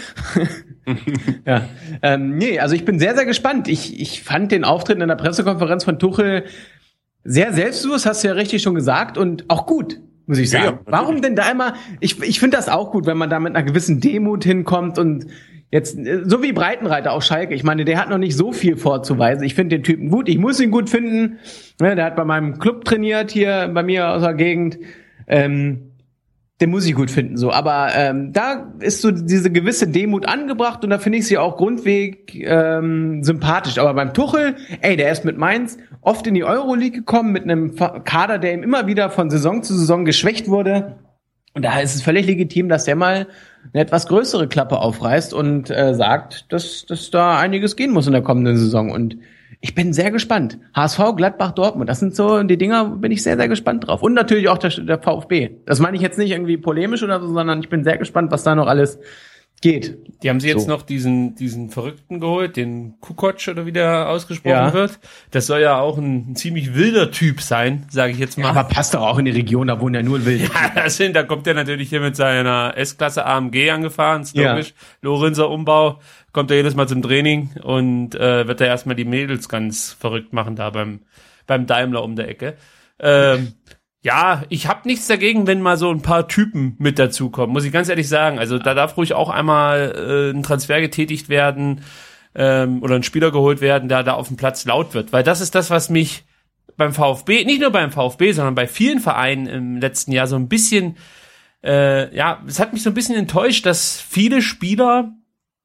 ja, ähm, nee, also ich bin sehr, sehr gespannt. Ich, ich fand den Auftritt in der Pressekonferenz von Tuchel sehr selbstbewusst, hast du ja richtig schon gesagt, und auch gut, muss ich sagen. Ja, warum denn da immer, ich, ich finde das auch gut, wenn man da mit einer gewissen Demut hinkommt und jetzt, so wie Breitenreiter auf Schalke, ich meine, der hat noch nicht so viel vorzuweisen. Ich finde den Typen gut, ich muss ihn gut finden. Ja, der hat bei meinem Club trainiert, hier bei mir aus der Gegend. Ähm, den muss ich gut finden, so. Aber ähm, da ist so diese gewisse Demut angebracht und da finde ich sie auch grundweg ähm, sympathisch. Aber beim Tuchel, ey, der ist mit Mainz oft in die Euroleague gekommen, mit einem Kader, der ihm immer wieder von Saison zu Saison geschwächt wurde. Und da ist es völlig legitim, dass der mal eine etwas größere Klappe aufreißt und äh, sagt, dass, dass da einiges gehen muss in der kommenden Saison. Und ich bin sehr gespannt. H S V, Gladbach, Dortmund, das sind so die Dinger, bin ich sehr, sehr gespannt drauf. Und natürlich auch der, der VfB. Das meine ich jetzt nicht irgendwie polemisch oder so, sondern ich bin sehr gespannt, was da noch alles geht. Die haben sie jetzt so noch diesen diesen Verrückten geholt, den Kukoc oder wie der ausgesprochen ja. wird. Das soll ja auch ein, ein ziemlich wilder Typ sein, sage ich jetzt mal. Ja, aber passt doch auch in die Region, da wohnen ja nur wilde. Ja, das sind, da kommt er natürlich hier mit seiner S-Klasse A M G angefahren, ist logisch. Ja. Lorenzer Umbau, kommt er jedes Mal zum Training und äh, wird er erstmal die Mädels ganz verrückt machen da beim beim Daimler um der Ecke. Ähm, Ja, ich habe nichts dagegen, wenn mal so ein paar Typen mit dazukommen, muss ich ganz ehrlich sagen. Also da darf ruhig auch einmal äh, ein Transfer getätigt werden ähm, oder ein Spieler geholt werden, der da auf dem Platz laut wird. Weil das ist das, was mich beim VfB, nicht nur beim VfB, sondern bei vielen Vereinen im letzten Jahr so ein bisschen, äh, ja, es hat mich so ein bisschen enttäuscht, dass viele Spieler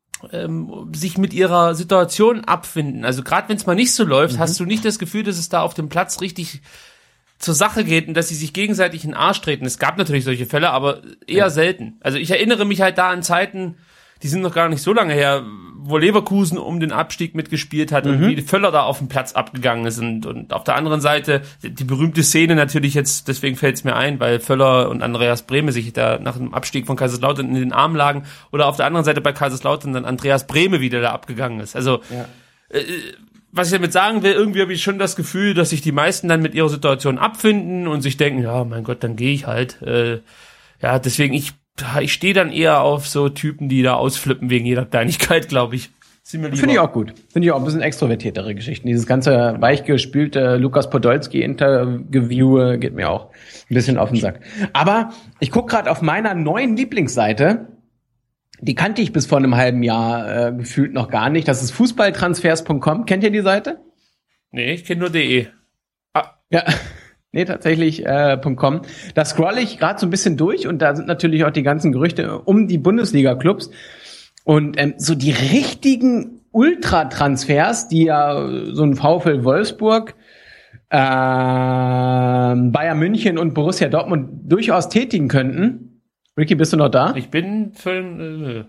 ähm, sich mit ihrer Situation abfinden. Also gerade wenn es mal nicht so läuft, mhm. hast du nicht das Gefühl, dass es da auf dem Platz richtig zur Sache geht und dass sie sich gegenseitig in den Arsch treten. Es gab natürlich solche Fälle, aber eher ja. selten. Also ich erinnere mich halt da an Zeiten, die sind noch gar nicht so lange her, wo Leverkusen um den Abstieg mitgespielt hat mhm. und wie die Völler da auf dem Platz abgegangen sind. Und auf der anderen Seite die berühmte Szene natürlich jetzt, deswegen fällt es mir ein, weil Völler und Andreas Brehme sich da nach dem Abstieg von Kaiserslautern in den Arm lagen, oder auf der anderen Seite bei Kaiserslautern dann Andreas Brehme wieder da abgegangen ist. Also ja. äh, was ich damit sagen will, irgendwie habe ich schon das Gefühl, dass sich die meisten dann mit ihrer Situation abfinden und sich denken, ja, mein Gott, dann gehe ich halt. Äh, ja, deswegen, ich ich stehe dann eher auf so Typen, die da ausflippen wegen jeder Kleinigkeit, glaube ich. Finde ich auch gut. Finde ich auch ein bisschen extrovertiertere Geschichten. Dieses ganze weichgespülte Lukas Podolski-Interview geht mir auch ein bisschen auf den Sack. Aber ich gucke gerade auf meiner neuen Lieblingsseite. Die kannte ich bis vor einem halben Jahr äh, gefühlt noch gar nicht. Das ist fußballtransfers punkt com. Kennt ihr die Seite? Nee, ich kenne nur de. Ah. Ja, nee, tatsächlich äh, .com. Da scrolle ich gerade so ein bisschen durch und da sind natürlich auch die ganzen Gerüchte um die Bundesliga-Clubs. Und ähm, so die richtigen Ultra-Transfers, die ja so ein VfL Wolfsburg, äh, Bayern München und Borussia Dortmund durchaus tätigen könnten. Ricky, bist du noch da? Ich bin für äh.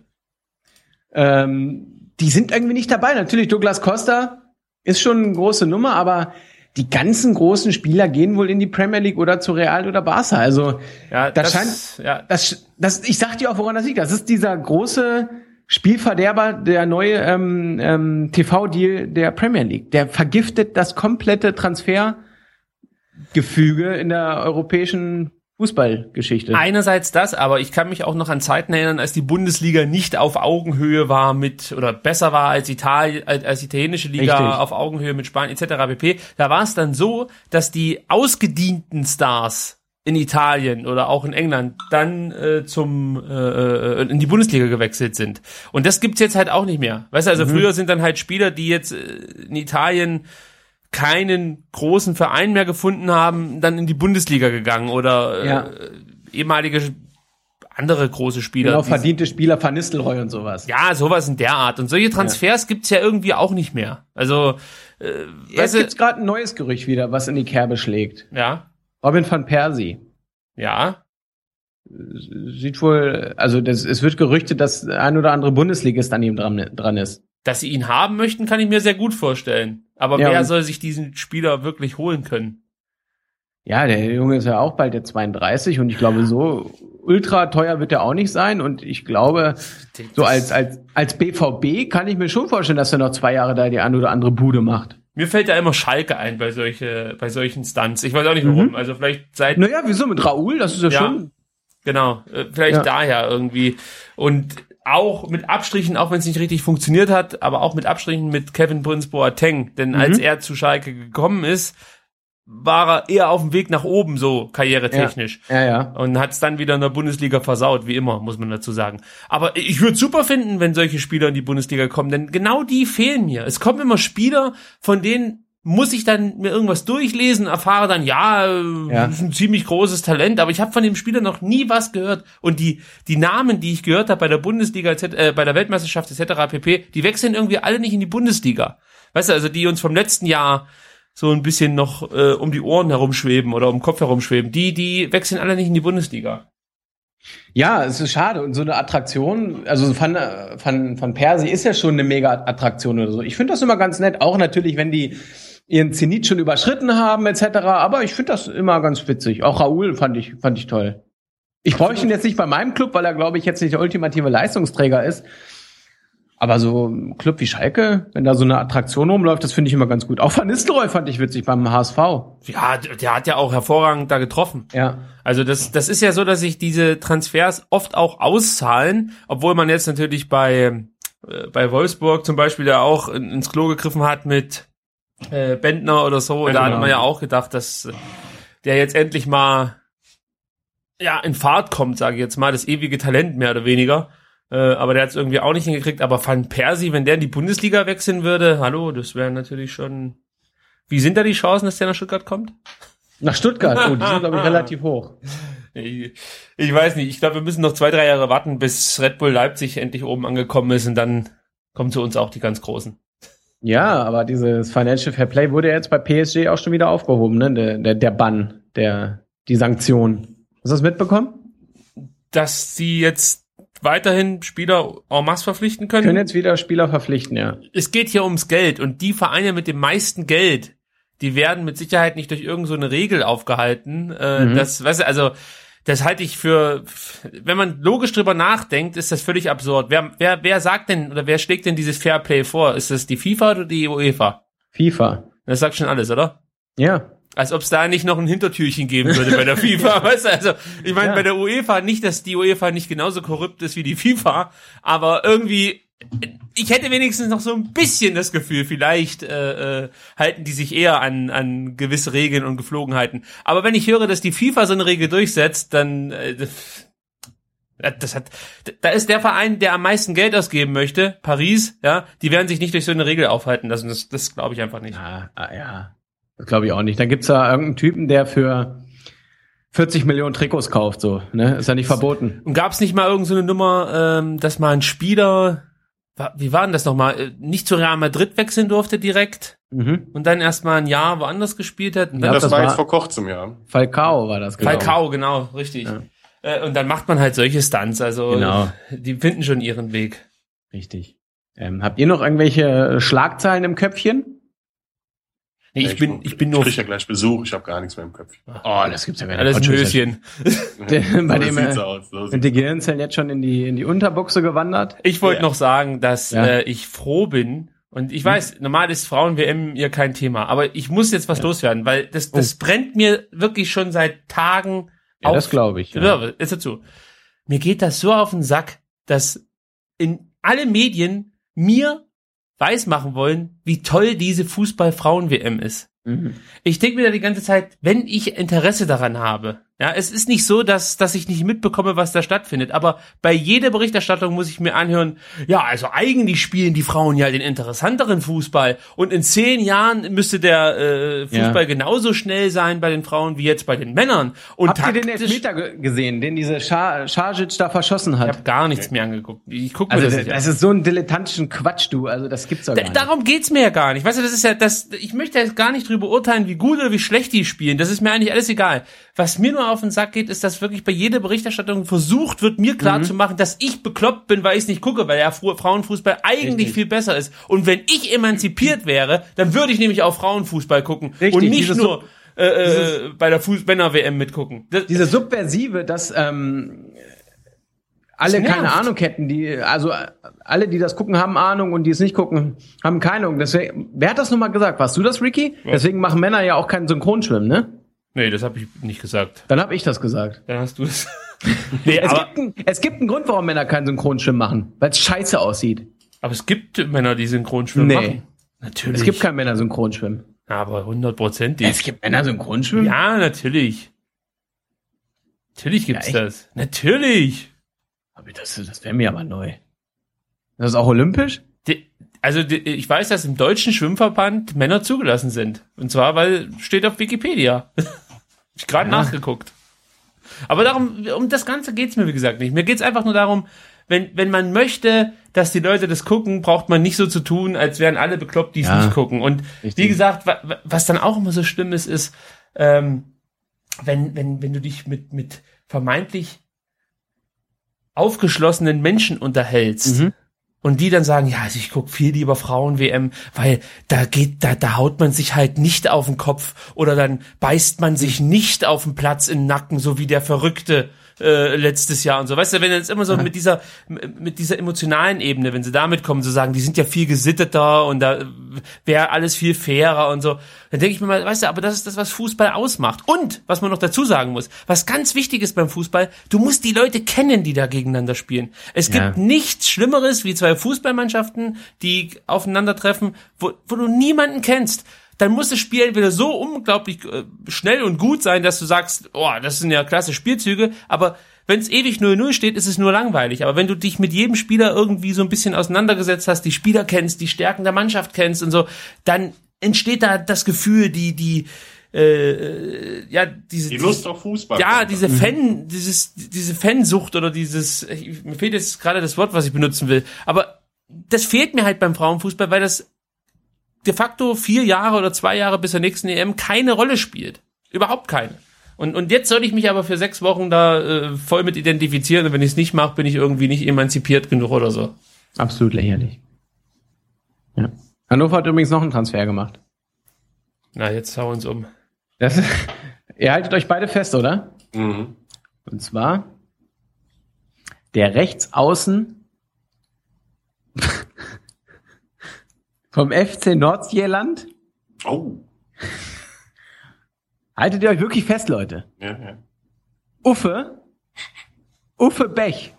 ähm, die sind irgendwie nicht dabei. Natürlich, Douglas Costa ist schon eine große Nummer, aber die ganzen großen Spieler gehen wohl in die Premier League oder zu Real oder Barca. Also ja, das, das scheint, ja. das, das, ich sag dir auch, woran das liegt. Das ist dieser große Spielverderber, der neue ähm, ähm, T V-Deal der Premier League. Der vergiftet das komplette Transfergefüge in der europäischen Fußballgeschichte. Einerseits das, aber ich kann mich auch noch an Zeiten erinnern, als die Bundesliga nicht auf Augenhöhe war mit, oder besser war als Italien, als, als italienische Liga Richtig. Auf Augenhöhe mit Spanien et cetera pp. Da war es dann so, dass die ausgedienten Stars in Italien oder auch in England dann äh, zum äh, in die Bundesliga gewechselt sind. Und das gibt's jetzt halt auch nicht mehr. Weißt du, also mhm. früher sind dann halt Spieler, die jetzt äh, in Italien keinen großen Verein mehr gefunden haben, dann in die Bundesliga gegangen oder ja. äh, ehemalige andere große Spieler. Genau, verdiente Spieler, Van Nistelrooy und sowas. Ja, sowas in der Art. Und solche Transfers ja. gibt's ja irgendwie auch nicht mehr. Also äh, jetzt gibt's gerade ein neues Gerücht wieder, was in die Kerbe schlägt. Ja. Robin van Persie. Ja. Sieht wohl, also das, es wird gerüchtet, dass ein oder andere Bundesligist an ihm dran, dran ist. Dass sie ihn haben möchten, kann ich mir sehr gut vorstellen. Aber ja, wer soll sich diesen Spieler wirklich holen können? Ja, der Junge ist ja auch bald der zweiunddreißig und ich glaube, so ultra teuer wird er auch nicht sein. Und ich glaube, so als als als B V B kann ich mir schon vorstellen, dass er noch zwei Jahre da die eine oder andere Bude macht. Mir fällt da immer Schalke ein bei solche bei solchen Stunts. Ich weiß auch nicht warum. Mhm. Also vielleicht seit. Naja, wieso mit Raoul? Das ist ja, ja. schon. Genau, äh, vielleicht Ja. daher irgendwie. Und auch mit Abstrichen, auch wenn es nicht richtig funktioniert hat, aber auch mit Abstrichen mit Kevin Prince Boateng. Denn Mhm. als er zu Schalke gekommen ist, war er eher auf dem Weg nach oben, so karrieretechnisch. Ja, ja. Und hat es dann wieder in der Bundesliga versaut, wie immer, muss man dazu sagen. Aber ich würde super finden, wenn solche Spieler in die Bundesliga kommen, denn genau die fehlen mir. Es kommen immer Spieler, von denen muss ich dann mir irgendwas durchlesen, erfahre dann, ja, Ja. ist ein ziemlich großes Talent, aber ich habe von dem Spieler noch nie was gehört. Und die die Namen, die ich gehört habe bei der Bundesliga, äh, bei der Weltmeisterschaft et cetera pp., die wechseln irgendwie alle nicht in die Bundesliga. Weißt du, also die uns vom letzten Jahr so ein bisschen noch äh, um die Ohren herumschweben oder um den Kopf herumschweben, die die wechseln alle nicht in die Bundesliga. Ja, es ist schade. Und so eine Attraktion, also Van, Van, Van Persie ist ja schon eine mega Attraktion oder so. Ich finde das immer ganz nett, auch natürlich, wenn die ihren Zenit schon überschritten haben et cetera. Aber ich finde das immer ganz witzig. Auch Raoul fand ich fand ich toll. Ich bräuchte ihn jetzt nicht bei meinem Club, weil er, glaube ich, jetzt nicht der ultimative Leistungsträger ist. Aber so ein Club wie Schalke, wenn da so eine Attraktion rumläuft, das finde ich immer ganz gut. Auch Van Nistelrooy fand ich witzig beim H S V. Ja, der hat ja auch hervorragend da getroffen. Ja. Also das das ist ja so, dass sich diese Transfers oft auch auszahlen, obwohl man jetzt natürlich bei äh, bei Wolfsburg zum Beispiel da auch in, ins Klo gegriffen hat mit äh, Bentner oder so. Ja, da genau. hat man ja auch gedacht, dass der jetzt endlich mal ja in Fahrt kommt, sage ich jetzt mal, das ewige Talent mehr oder weniger. Äh, aber der hat es irgendwie auch nicht hingekriegt. Aber Van Persie, wenn der in die Bundesliga wechseln würde, hallo, das wäre natürlich schon... Wie sind da die Chancen, dass der nach Stuttgart kommt? Nach Stuttgart, oh, die sind, glaube ich, relativ hoch. Ich, ich weiß nicht, ich glaube, wir müssen noch zwei, drei Jahre warten, bis Red Bull Leipzig endlich oben angekommen ist und dann kommen zu uns auch die ganz Großen. Ja, aber dieses Financial Fair Play wurde ja jetzt bei P S G auch schon wieder aufgehoben, ne? Der, der, der Bann, der, die Sanktion. Hast du das mitbekommen? Dass sie jetzt weiterhin Spieler en masse verpflichten können? Können jetzt wieder Spieler verpflichten, ja. Es geht hier ums Geld und die Vereine mit dem meisten Geld, die werden mit Sicherheit nicht durch irgend so eine Regel aufgehalten. Äh, Mhm. Das, weißt du, also das halte ich für, wenn man logisch drüber nachdenkt, ist das völlig absurd. Wer, wer, wer sagt denn oder wer schlägt denn dieses Fair Play vor? Ist das die FIFA oder die UEFA? FIFA. Das sagt schon alles, oder? Ja. Als ob es da nicht noch ein Hintertürchen geben würde bei der FIFA. Weißt du, also ich meine, Ja. bei der UEFA nicht, dass die UEFA nicht genauso korrupt ist wie die FIFA, aber irgendwie, ich hätte wenigstens noch so ein bisschen das Gefühl, vielleicht äh, äh, halten die sich eher an an gewisse Regeln und Geflogenheiten. Aber wenn ich höre, dass die FIFA so eine Regel durchsetzt, dann äh, das hat, da ist der Verein, der am meisten Geld ausgeben möchte, Paris, ja, die werden sich nicht durch so eine Regel aufhalten lassen. Das, das glaube ich einfach nicht. Ja, ah, ja. Das glaube ich auch nicht. Dann gibt's da irgendeinen Typen, der für vierzig Millionen Trikots kauft, so, ne? Ist ja nicht verboten. Und gab es nicht mal irgend so eine Nummer, ähm, dass mal ein Spieler, wa- wie war denn das nochmal, äh, nicht zu Real Madrid wechseln durfte direkt Mhm. und dann erstmal ein Jahr woanders gespielt hat? Und Ja, dann das, das war war- jetzt vor kurzem, ja. Falcao war das, genau. Falcao, genau, richtig. Ja. Äh, und dann macht man halt solche Stunts, also Genau. die finden schon ihren Weg. Richtig. Ähm, habt ihr noch irgendwelche Schlagzeilen im Köpfchen? Nee, ich bin, ich bin nur, Ich krieg ja gleich Besuch, ich habe gar nichts mehr im Köpfchen. Oh, das gibt's ja gar nicht. alles ein Höschen. Der- bei So dem, sieht's äh, aus. So Sind sieht's die Gehirnzellen jetzt schon in die in die Unterbuchse gewandert? Ich wollte Ja. noch sagen, dass Ja. äh, ich froh bin. Und ich weiß, normal ist Frauen-W M ihr kein Thema, aber ich muss jetzt was loswerden, weil das, das brennt mir wirklich schon seit Tagen Ja, auf. das glaube ich. Ja. Ja, ist dazu. Mir geht das so auf den Sack, dass in alle Medien mir weismachen wollen, wie toll diese Fußball-Frauen-W M ist. Mhm. Ich denke mir da die ganze Zeit, wenn ich Interesse daran habe, ja, es ist nicht so, dass, dass ich nicht mitbekomme, was da stattfindet, aber bei jeder Berichterstattung muss ich mir anhören, ja, also eigentlich spielen die Frauen ja den interessanteren Fußball und in zehn Jahren müsste der äh, Fußball Ja. genauso schnell sein bei den Frauen wie jetzt bei den Männern. Und Habt ihr den taktisch- Elfmeter ge- gesehen, den diese Scha- Schasic da verschossen Ich hat? habe gar nichts mehr angeguckt. Ich gucke mir Also das das, nicht das an. ist so ein dilettantischen Quatsch, du. Also das gibt's doch gar Da, nicht. darum geht's mir ja gar nicht. Weißt du, das ist ja das. Ich möchte jetzt gar nicht drüber urteilen, wie gut oder wie schlecht die spielen. Das ist mir eigentlich alles egal. Was mir nur auf den Sack geht, ist, dass wirklich bei jeder Berichterstattung versucht wird, mir klar zu machen, dass ich bekloppt bin, weil ich es nicht gucke, weil ja Fu- Frauenfußball eigentlich Richtig. viel besser ist. Und wenn ich emanzipiert wäre, dann würde ich nämlich auch Frauenfußball gucken Richtig, und nicht dieses nur äh, äh, bei der Fuß-Männer-W M mitgucken. Das, Diese Subversive, dass ähm, alle Das keine nervt. Ahnung hätten, die, also äh, alle, die das gucken, haben Ahnung und die es nicht gucken, haben keine Ahnung. Deswegen, wer hat das nochmal gesagt? Warst du das, Ricky? Deswegen machen Männer ja auch keinen Synchronschwimmen, ne? nee, das habe ich nicht gesagt. Dann hab ich das gesagt. Dann hast du es. Nee, Es aber, gibt, ein, es gibt einen Grund, warum Männer keinen Synchronschwimmen machen. Weil es scheiße aussieht. aber es gibt Männer, die Synchronschwimmen Nee. machen. Natürlich. Es gibt keinen Männer-Synchronschwimmen. Aber hundertprozentig. Es gibt Männer-Synchronschwimmen? Ja, natürlich. Natürlich gibt's Ja, das. Natürlich. Aber das, das wäre mir aber neu. Das ist auch olympisch? Die, also die, ich weiß, dass im deutschen Schwimmverband Männer zugelassen sind. Und zwar, weil steht auf Wikipedia. Ich gerade Ja. nachgeguckt. Aber darum, um das Ganze geht's mir, wie gesagt, nicht. Mir geht's einfach nur darum, wenn, wenn man möchte, dass die Leute das gucken, braucht man nicht so zu tun, als wären alle bekloppt, die es Ja, nicht gucken. Und richtig. wie gesagt, wa, wa, was dann auch immer so schlimm ist, ist, ähm, wenn, wenn, wenn du dich mit, mit vermeintlich aufgeschlossenen Menschen unterhältst, Mhm. und die dann sagen, ja, also ich guck viel lieber Frauen-W M, weil da geht, da, da haut man sich halt nicht auf den Kopf oder dann beißt man sich nicht auf den Platz in den Nacken, so wie der Verrückte äh, letztes Jahr und so. Weißt du, wenn jetzt immer so mit dieser mit dieser emotionalen Ebene, wenn sie damit kommen, so sagen, die sind ja viel gesitteter und da wäre alles viel fairer und so, dann denke ich mir mal, weißt du, aber das ist das, was Fußball ausmacht. Und, was man noch dazu sagen muss, was ganz wichtig ist beim Fußball, du musst die Leute kennen, die da gegeneinander spielen. Es gibt Ja. nichts Schlimmeres wie zwei Fußballmannschaften, die aufeinandertreffen, wo, wo du niemanden kennst. Dann muss das Spiel entweder so unglaublich äh, schnell und gut sein, dass du sagst, oh, das sind ja klasse Spielzüge, aber wenn es ewig null null steht, ist es nur langweilig. Aber wenn du dich mit jedem Spieler irgendwie so ein bisschen auseinandergesetzt hast, die Spieler kennst, die Stärken der Mannschaft kennst und so, dann entsteht da das Gefühl, die, die, äh, ja, diese, Die Lust auf Fußball. ja, diese Fan, dieses, diese Fansucht oder dieses, ich, mir fehlt jetzt gerade das Wort, was ich benutzen will, aber das fehlt mir halt beim Frauenfußball, weil das de facto vier Jahre oder zwei Jahre bis zur nächsten E M keine Rolle spielt. Überhaupt keine. Und, und jetzt soll ich mich aber für sechs Wochen da äh, voll mit identifizieren und wenn ich es nicht mache, bin ich irgendwie nicht emanzipiert genug oder so. Absolut lächerlich. Ja. Hannover hat übrigens noch einen Transfer gemacht. Na, jetzt hau uns um. Das, ihr haltet euch beide fest, oder? Mhm. Und zwar der Rechtsaußen vom F C Nordjylland. Oh. Haltet ihr euch wirklich fest, Leute. Ja, ja. Uffe. Uffe Bech.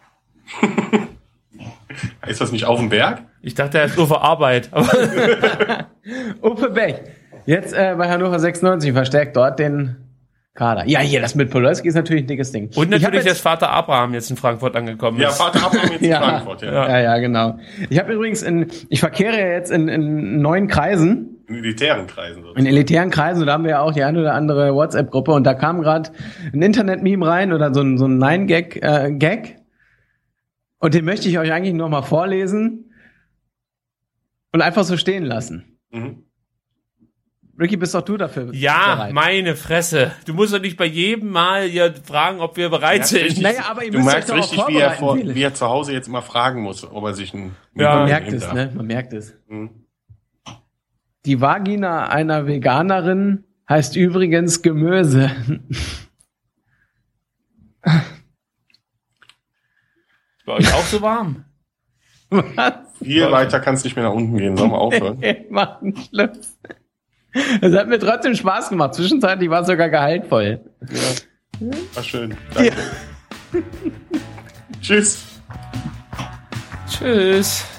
Ist das nicht auf dem Berg? Ich dachte, er ist nur für Arbeit. Aber Uffe Bech. Jetzt äh, bei Hannover sechsundneunzig verstärkt dort den Kader. Ja, hier, das mit Podolski ist natürlich ein dickes Ding. und Ich hab natürlich, jetzt- dass Vater Abraham jetzt in Frankfurt angekommen Ja, ist. Vater Abraham jetzt in Ja. Frankfurt, ja. Ja, ja, genau. Ich habe übrigens in, ich verkehre ja jetzt in, in neuen Kreisen, In elitären Kreisen. So. in elitären Kreisen, und da haben wir ja auch die eine oder andere WhatsApp-Gruppe, und da kam gerade ein Internet-Meme rein oder so ein, so ein Nein-Gag, äh, Gag. Und den möchte ich euch eigentlich noch mal vorlesen und einfach so stehen lassen. Mhm. Ricky, bist doch du dafür Ja, bereit? meine Fresse. Du musst doch nicht bei jedem Mal hier fragen, ob wir bereit Ja, sind. richtig. Naja, aber ihr Du müsst euch merkst doch auch richtig, wie er, vorbereiten, vor, Felix. wie er zu Hause jetzt immer fragen muss, ob er sich einen Ja. Man einen merkt nehmen es, darf. ne? Man merkt es. Mhm. Die Vagina einer Veganerin heißt übrigens Gemüse. Ist bei euch auch so warm? Was? Viel weiter kannst nicht mehr nach unten gehen. Sollen wir aufhören? Machen Schluss. Es hat mir trotzdem Spaß gemacht. Zwischenzeitlich war es sogar gehaltvoll. War schön. Danke. Tschüss. Tschüss.